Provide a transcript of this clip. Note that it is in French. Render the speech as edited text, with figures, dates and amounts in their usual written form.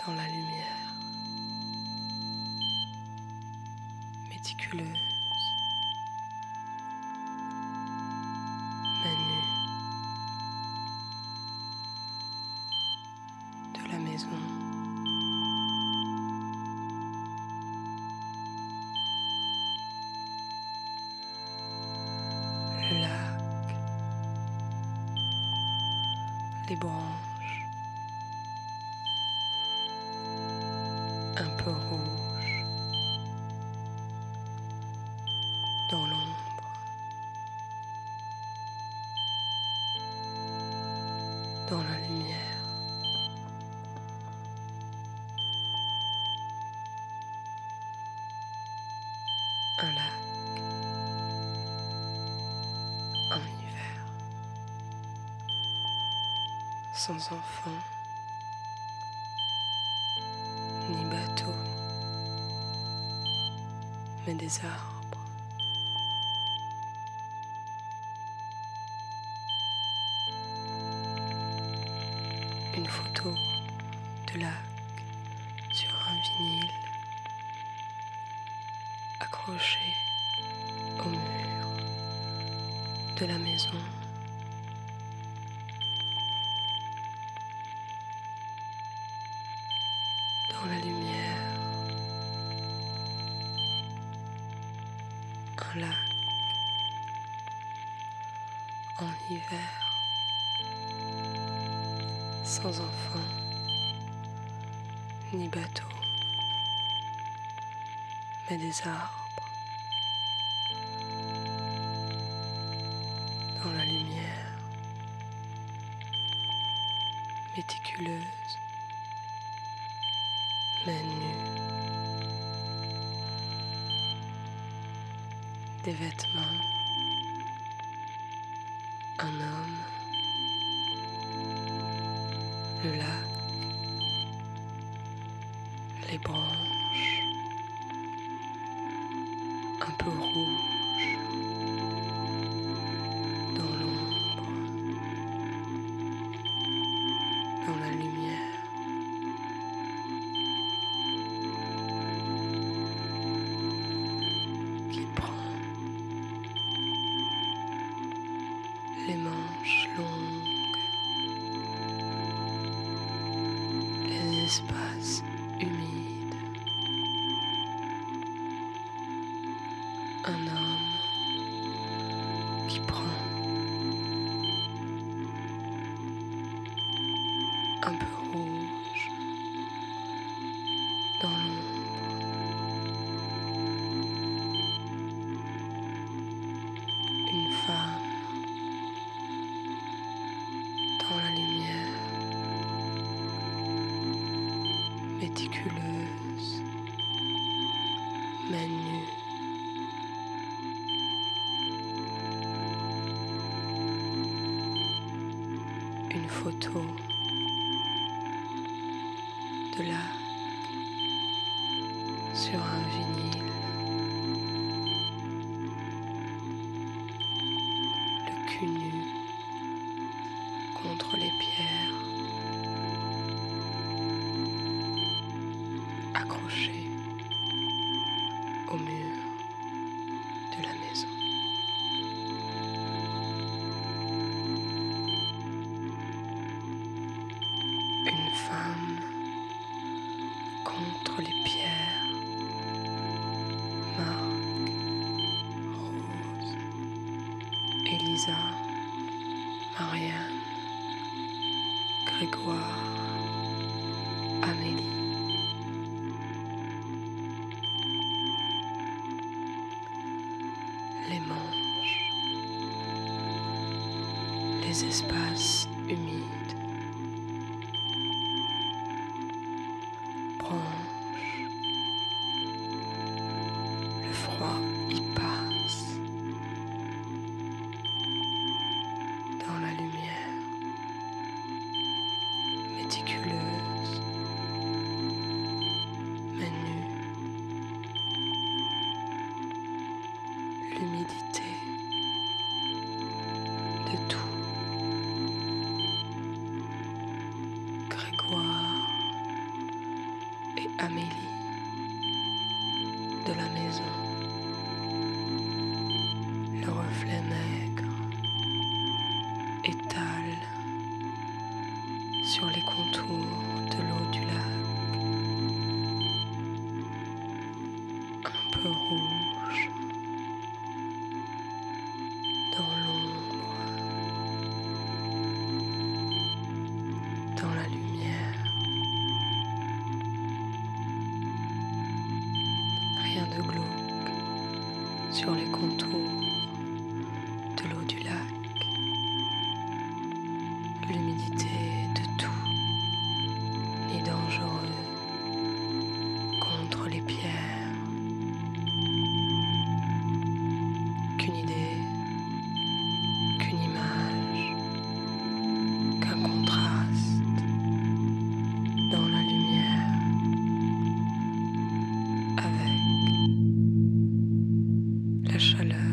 dans la lumière, méticuleuse, mais nue de la maison. Le lac, les branches, un peu rouge, dans l'ombre, dans la lumière. Un lac en hiver, sans enfants, ni bateau, mais des arbres. Une photo de lac sur un vinyle accroché au mur de la maison. Dans la lumière, un lac en hiver, sans enfants, ni bateau, mais des arbres. Dans la lumière, méticuleuse, mais nue, des vêtements, un homme, le lac, les branches, un peu rouge, dans l'ombre, dans la lumière. Qui prend les manches longues, les espaces humides. Un homme qui prend un peu rouge dans l'ombre. Une femme dans la lumière, méticuleuse, mais nue. Une photo de lac sur un vinyle. Le cul nu contre les pierres, accroché au mur de la maison. Une femme contre les pierres, Marc, Rose, Elisa, Marianne, Grégoire, Amélie. Les manches, les espaces humides, branches, le froid y passe. Dans la lumière, méticuleuse, mais nue, l'humidité de tout. Grégoire l'horizon, le reflet maigre étale sur les contours de l'eau du lac, un peu rouge dans l'ombre, dans la lumière. Rien de glauque sur les contours de l'eau du lac. L'humidité de tout, ni dangereux contre les pierres. Qu'une idée, qu'une image, qu'un contraste dans la lumière avec la chaleur